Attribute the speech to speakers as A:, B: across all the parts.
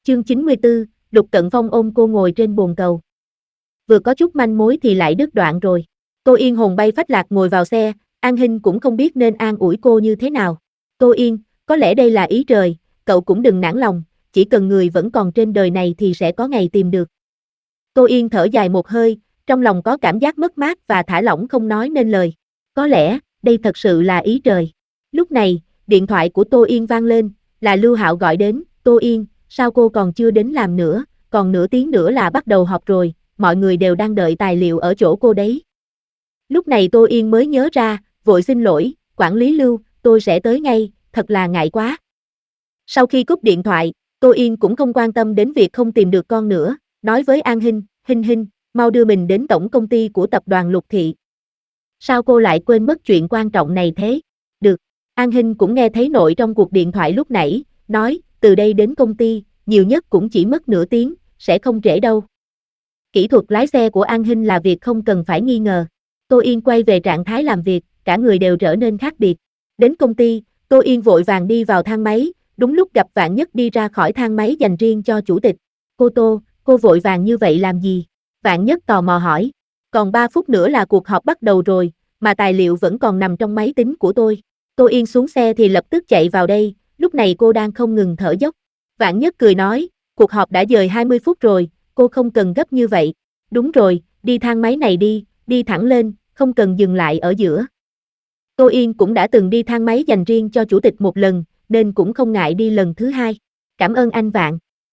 A: Chương 94, Lục Cận Phong ôm cô ngồi trên bồn cầu. Vừa có chút manh mối thì lại đứt đoạn rồi. Tô Yên hồn bay phách lạc ngồi vào xe, An Hinh cũng không biết nên an ủi cô như thế nào. Tô Yên, có lẽ đây là ý trời, cậu cũng đừng nản lòng, chỉ cần người vẫn còn trên đời này thì sẽ có ngày tìm được. Tô Yên thở dài một hơi, trong lòng có cảm giác mất mát và thả lỏng không nói nên lời. Có lẽ, đây thật sự là ý trời. Lúc này, điện thoại của Tô Yên vang lên, là Lưu Hạo gọi đến. Tô Yên, sao cô còn chưa đến làm nữa, còn nửa tiếng nữa là bắt đầu họp rồi, mọi người đều đang đợi tài liệu ở chỗ cô đấy. Lúc này Tô Yên mới nhớ ra, vội xin lỗi, quản lý Lưu, tôi sẽ tới ngay, thật là ngại quá. Sau khi cúp điện thoại, Tô Yên cũng không quan tâm đến việc không tìm được con nữa, nói với An Hinh, Hinh, mau đưa mình đến tổng công ty của tập đoàn Lục Thị. Sao cô lại quên mất chuyện quan trọng này thế? Được, An Hinh cũng nghe thấy nội trong cuộc điện thoại lúc nãy, nói, từ đây đến công ty, nhiều nhất cũng chỉ mất nửa tiếng, sẽ không trễ đâu. Kỹ thuật lái xe của An Hinh là việc không cần phải nghi ngờ. Tô Yên quay về trạng thái làm việc, cả người đều trở nên khác biệt. Đến công ty, Tô Yên vội vàng đi vào thang máy, đúng lúc gặp Vạn Nhất đi ra khỏi thang máy dành riêng cho chủ tịch. Cô Tô, cô vội vàng như vậy làm gì? Vạn Nhất tò mò hỏi. Còn 3 phút nữa là cuộc họp bắt đầu rồi, mà tài liệu vẫn còn nằm trong máy tính của tôi. Tô Yên xuống xe thì lập tức chạy vào đây, lúc này cô đang không ngừng thở dốc. Vạn Nhất cười nói, cuộc họp đã dời 20 phút rồi, cô không cần gấp như vậy. Đúng rồi, đi thang máy này đi thẳng lên, không cần dừng lại ở giữa. Tô Yên cũng đã từng đi thang máy dành riêng cho chủ tịch một lần, nên cũng không ngại đi lần thứ hai. Cảm ơn anh Vạn.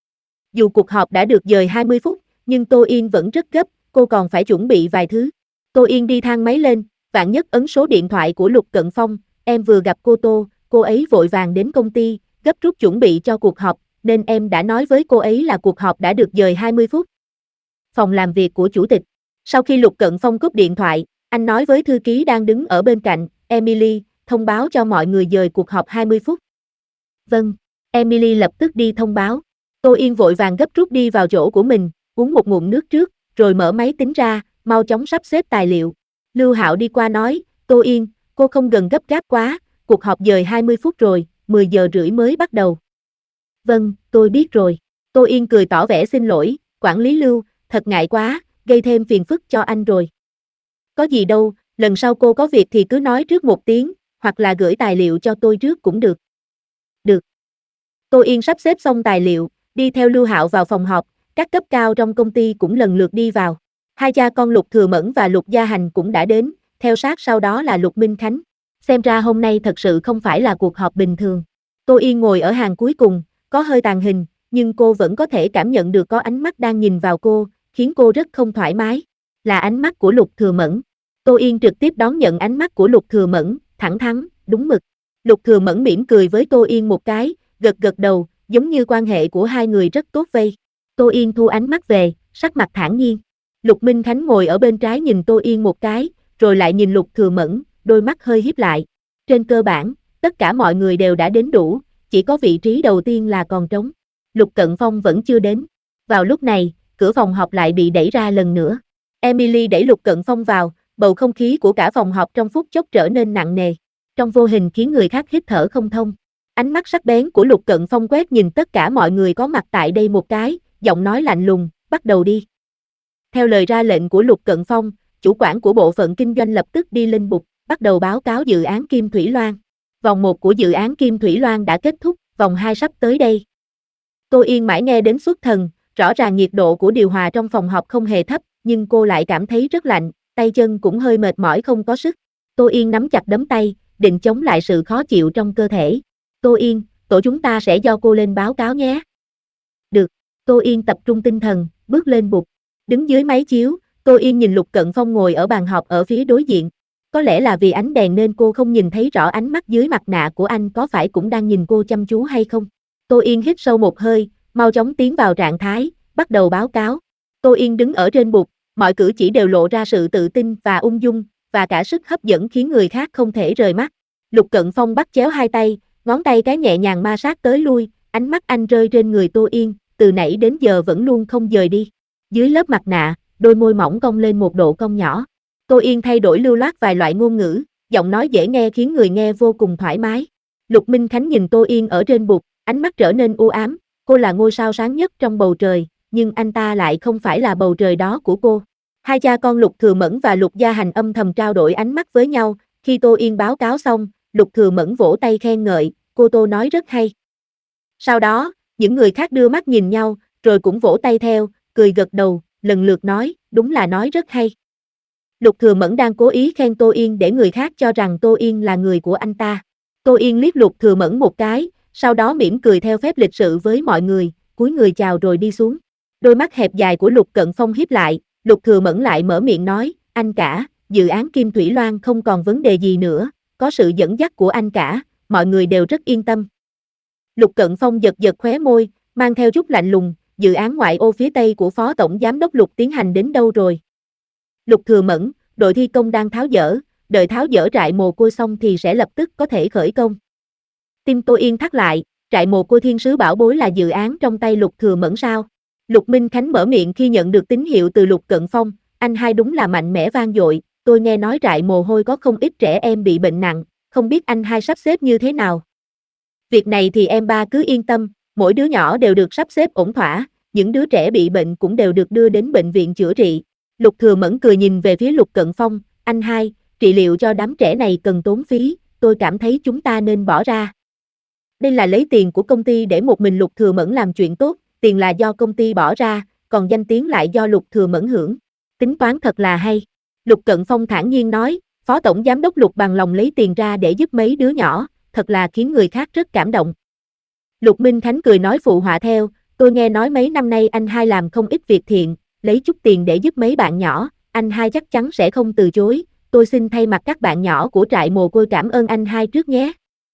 A: Dù cuộc họp đã được dời 20 phút, nhưng Tô Yên vẫn rất gấp, cô còn phải chuẩn bị vài thứ. Tô Yên đi thang máy lên, Vạn Nhất ấn số điện thoại của Lục Cận Phong, em vừa gặp cô Tô, cô ấy vội vàng đến công ty, gấp rút chuẩn bị cho cuộc họp, nên em đã nói với cô ấy là cuộc họp đã được dời 20 phút. Phòng làm việc của chủ tịch. Sau khi Lục Cận Phong cúp điện thoại, anh nói với thư ký đang đứng ở bên cạnh, Emily, thông báo cho mọi người dời cuộc họp 20 phút. Vâng, Emily lập tức đi thông báo. Tô Yên vội vàng gấp rút đi vào chỗ của mình, uống một ngụm nước trước, rồi mở máy tính ra, mau chóng sắp xếp tài liệu. Lưu Hạo đi qua nói, Tô Yên, cô không cần gấp gáp quá, cuộc họp dời 20 phút rồi, 10 giờ rưỡi mới bắt đầu. Vâng, tôi biết rồi. Tô Yên cười tỏ vẻ xin lỗi, quản lý Lưu, thật ngại quá, gây thêm phiền phức cho anh rồi. Có gì đâu, lần sau cô có việc thì cứ nói trước một tiếng, hoặc là gửi tài liệu cho tôi trước cũng được. Được. Tô Yên sắp xếp xong tài liệu, đi theo Lưu Hạo vào phòng họp, các cấp cao trong công ty cũng lần lượt đi vào. Hai cha con Lục Thừa Mẫn và Lục Gia Hành cũng đã đến, theo sát sau đó là Lục Minh Khánh. Xem ra hôm nay thật sự không phải là cuộc họp bình thường. Tô Yên ngồi ở hàng cuối cùng, có hơi tàn hình, nhưng cô vẫn có thể cảm nhận được có ánh mắt đang nhìn vào cô, khiến cô rất không thoải mái. Là ánh mắt của Lục Thừa Mẫn. Tô Yên trực tiếp đón nhận ánh mắt của Lục Thừa Mẫn, thẳng thắn, đúng mực. Lục Thừa Mẫn mỉm cười với Tô Yên một cái, gật gật đầu, giống như quan hệ của hai người rất tốt vây. Tô Yên thu ánh mắt về, sắc mặt thản nhiên. Lục Minh Khánh ngồi ở bên trái nhìn Tô Yên một cái, rồi lại nhìn Lục Thừa Mẫn, đôi mắt hơi híp lại. Trên cơ bản, tất cả mọi người đều đã đến đủ, chỉ có vị trí đầu tiên là còn trống. Lục Cận Phong vẫn chưa đến. Vào lúc này, cửa phòng họp lại bị đẩy ra lần nữa. Emily đẩy Lục Cận Phong vào, bầu không khí của cả phòng họp trong phút chốc trở nên nặng nề. Trong vô hình khiến người khác hít thở không thông. Ánh mắt sắc bén của Lục Cận Phong quét nhìn tất cả mọi người có mặt tại đây một cái, giọng nói lạnh lùng, bắt đầu đi. Theo lời ra lệnh của Lục Cận Phong, chủ quản của bộ phận kinh doanh lập tức đi lên bục, bắt đầu báo cáo dự án Kim Thủy Loan. Vòng 1 của dự án Kim Thủy Loan đã kết thúc, vòng 2 sắp tới đây. Tô Yên mãi nghe đến xuất thần, rõ ràng nhiệt độ của điều hòa trong phòng họp không hề thấp, nhưng cô lại cảm thấy rất lạnh, tay chân cũng hơi mệt mỏi không có sức. Tô Yên nắm chặt đấm tay, định chống lại sự khó chịu trong cơ thể. Tô Yên, tổ chúng ta sẽ do cô lên báo cáo nhé. Được, Tô Yên tập trung tinh thần, bước lên bục. Đứng dưới máy chiếu, Tô Yên nhìn Lục Cận Phong ngồi ở bàn họp ở phía đối diện. Có lẽ là vì ánh đèn nên cô không nhìn thấy rõ ánh mắt dưới mặt nạ của anh có phải cũng đang nhìn cô chăm chú hay không. Tô Yên hít sâu một hơi, mau chóng tiến vào trạng thái, bắt đầu báo cáo. Tô Yên đứng ở trên bục, mọi cử chỉ đều lộ ra sự tự tin và ung dung, và cả sức hấp dẫn khiến người khác không thể rời mắt. Lục Cận Phong bắt chéo hai tay, ngón tay cái nhẹ nhàng ma sát tới lui, ánh mắt anh rơi trên người Tô Yên, từ nãy đến giờ vẫn luôn không dời đi. Dưới lớp mặt nạ, đôi môi mỏng cong lên một độ cong nhỏ. Tô Yên thay đổi lưu loát vài loại ngôn ngữ, giọng nói dễ nghe khiến người nghe vô cùng thoải mái. Lục Minh Khánh nhìn Tô Yên ở trên bục, ánh mắt trở nên u ám, Cô là ngôi sao sáng nhất trong bầu trời, nhưng anh ta lại không phải là bầu trời đó của cô. Hai cha con Lục Thừa Mẫn và Lục Gia Hành âm thầm trao đổi ánh mắt với nhau, khi Tô Yên báo cáo xong, Lục Thừa Mẫn vỗ tay khen ngợi, cô Tô nói rất hay. Sau đó, những người khác đưa mắt nhìn nhau, rồi cũng vỗ tay theo, cười gật đầu, lần lượt nói, đúng là nói rất hay. Lục Thừa Mẫn đang cố ý khen Tô Yên để người khác cho rằng Tô Yên là người của anh ta. Tô Yên liếc Lục Thừa Mẫn một cái, sau đó mỉm cười theo phép lịch sự với mọi người, cúi người chào rồi đi xuống. Đôi mắt hẹp dài của Lục Cận Phong híp lại, Lục Thừa Mẫn lại mở miệng nói, anh cả, dự án Kim Thủy Loan không còn vấn đề gì nữa, có sự dẫn dắt của anh cả, mọi người đều rất yên tâm. Lục Cận Phong giật giật khóe môi, mang theo chút lạnh lùng, dự án ngoại ô phía Tây của Phó Tổng Giám đốc Lục tiến hành đến đâu rồi? Lục Thừa Mẫn, đội thi công đang tháo dỡ, đợi tháo dỡ trại mồ côi xong thì sẽ lập tức có thể khởi công. Tim Tô Yên thắt lại, trại mồ côi Thiên Sứ Bảo Bối là dự án trong tay Lục Thừa Mẫn sao? Lục Minh Khánh mở miệng khi nhận được tín hiệu từ Lục Cận Phong, anh hai đúng là mạnh mẽ vang dội, tôi nghe nói trại mồ hôi có không ít trẻ em bị bệnh nặng, không biết anh hai sắp xếp như thế nào. Việc này thì em ba cứ yên tâm, mỗi đứa nhỏ đều được sắp xếp ổn thỏa, những đứa trẻ bị bệnh cũng đều được đưa đến bệnh viện chữa trị. Lục Thừa Mẫn cười nhìn về phía Lục Cận Phong, anh hai, trị liệu cho đám trẻ này cần tốn phí, tôi cảm thấy chúng ta nên bỏ ra. Đây là lấy tiền của công ty để một mình Lục Thừa Mẫn làm chuyện tốt, tiền là do công ty bỏ ra, còn danh tiếng lại do Lục Thừa Mẫn hưởng. Tính toán thật là hay. Lục Cận Phong thản nhiên nói, Phó Tổng Giám đốc Lục bằng lòng lấy tiền ra để giúp mấy đứa nhỏ, thật là khiến người khác rất cảm động. Lục Minh Khánh cười nói phụ họa theo, tôi nghe nói mấy năm nay anh hai làm không ít việc thiện, lấy chút tiền để giúp mấy bạn nhỏ, anh hai chắc chắn sẽ không từ chối, tôi xin thay mặt các bạn nhỏ của trại mồ côi cảm ơn anh hai trước nhé.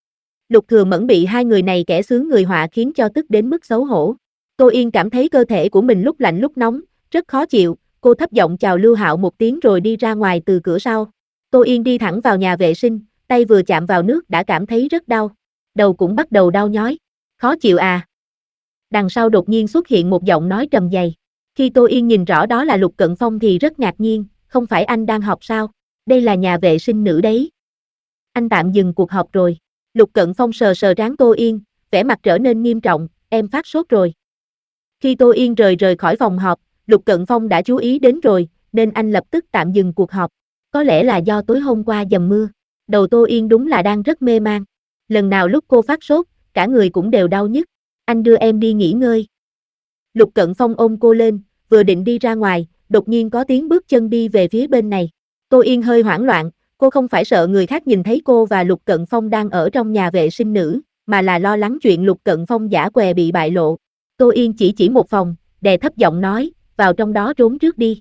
A: Lục Thừa Mẫn bị hai người này kẻ xướng người họa khiến cho tức đến mức xấu hổ. Tô Yên cảm thấy cơ thể của mình lúc lạnh lúc nóng, rất khó chịu, cô thấp giọng chào Lưu Hạo một tiếng rồi đi ra ngoài từ cửa sau. Tô Yên đi thẳng vào nhà vệ sinh, tay vừa chạm vào nước đã cảm thấy rất đau. Đầu cũng bắt đầu đau nhói. Khó chịu à? Đằng sau đột nhiên xuất hiện một giọng nói trầm dày. Khi Tô Yên nhìn rõ đó là Lục Cận Phong thì rất ngạc nhiên, không phải anh đang học sao? Đây là nhà vệ sinh nữ đấy. Anh tạm dừng cuộc họp rồi. Lục Cận Phong sờ sờ trán Tô Yên, vẻ mặt trở nên nghiêm trọng, em phát sốt rồi. Khi Tô Yên rời khỏi phòng họp, Lục Cận Phong đã chú ý đến rồi, nên anh lập tức tạm dừng cuộc họp. Có lẽ là do tối hôm qua dầm mưa. Đầu Tô Yên đúng là đang rất mê man. Lần nào lúc cô phát sốt, cả người cũng đều đau nhức. Anh đưa em đi nghỉ ngơi. Lục Cận Phong ôm cô lên, vừa định đi ra ngoài, đột nhiên có tiếng bước chân đi về phía bên này. Tô Yên hơi hoảng loạn, cô không phải sợ người khác nhìn thấy cô và Lục Cận Phong đang ở trong nhà vệ sinh nữ, mà là lo lắng chuyện Lục Cận Phong giả què bị bại lộ. Tô Yên chỉ một phòng, đè thấp giọng nói, vào trong đó trốn trước đi.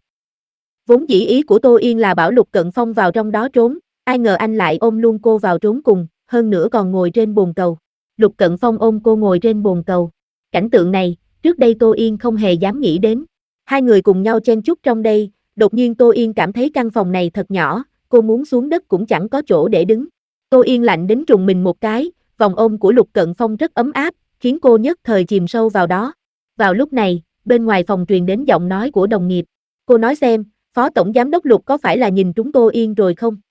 A: Vốn dĩ ý của Tô Yên là bảo Lục Cận Phong vào trong đó trốn, ai ngờ anh lại ôm luôn cô vào trốn cùng, hơn nữa còn ngồi trên bồn cầu. Lục Cận Phong ôm cô ngồi trên bồn cầu. Cảnh tượng này, trước đây Tô Yên không hề dám nghĩ đến. Hai người cùng nhau chen chúc trong đây, đột nhiên Tô Yên cảm thấy căn phòng này thật nhỏ, cô muốn xuống đất cũng chẳng có chỗ để đứng. Tô Yên lạnh đến rùng mình một cái, vòng ôm của Lục Cận Phong rất ấm áp, khiến cô nhất thời chìm sâu vào đó. Vào lúc này, bên ngoài phòng truyền đến giọng nói của đồng nghiệp. Cô nói xem, Phó Tổng Giám đốc Lục có phải là nhìn trúng Tô Yên rồi không?